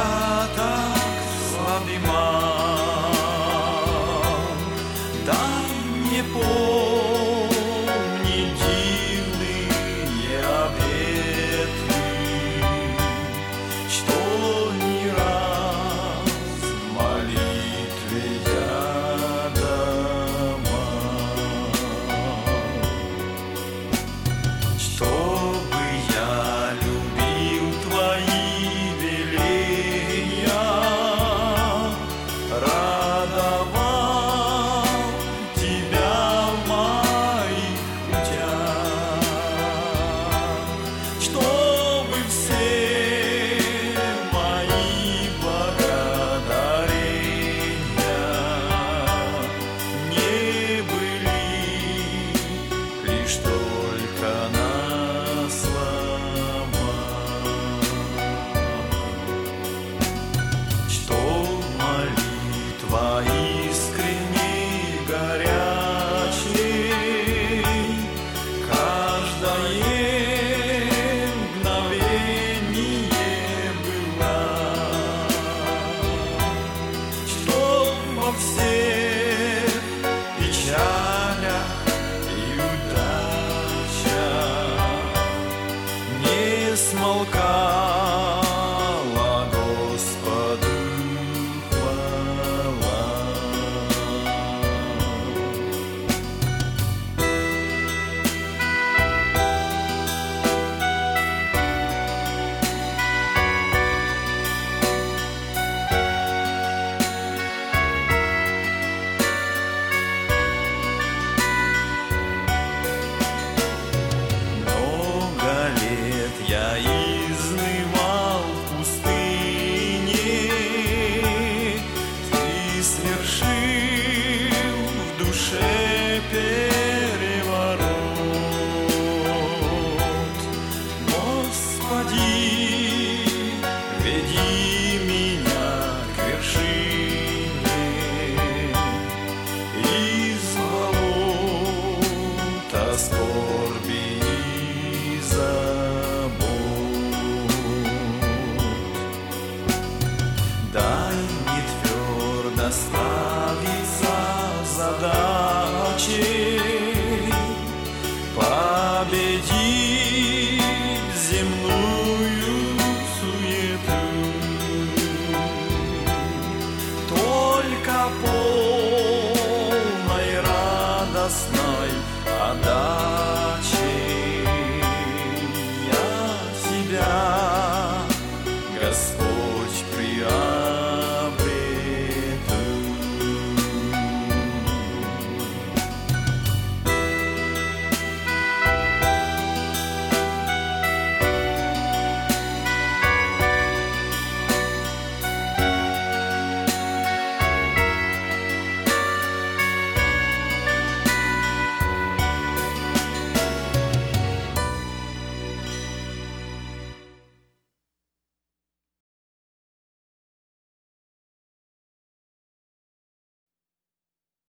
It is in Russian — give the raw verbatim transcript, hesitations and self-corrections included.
я так слабимал, дай мне помнить дивные обеты, что не раз в молитве я давал, чтобы я любил твои веления, радовал тебя в моих путях, чтобы все мои благодарения не были лишь только на слова, что молитва искренней, горячей, каждое мгновение была, что во всех печалях и удачах не смолкала Господу хвала. Много лет я изнывал в пустыне, ты свершил в душе переворот. Господи, веди меня к вершине из болота скорби и забот. Дай мне твердо стать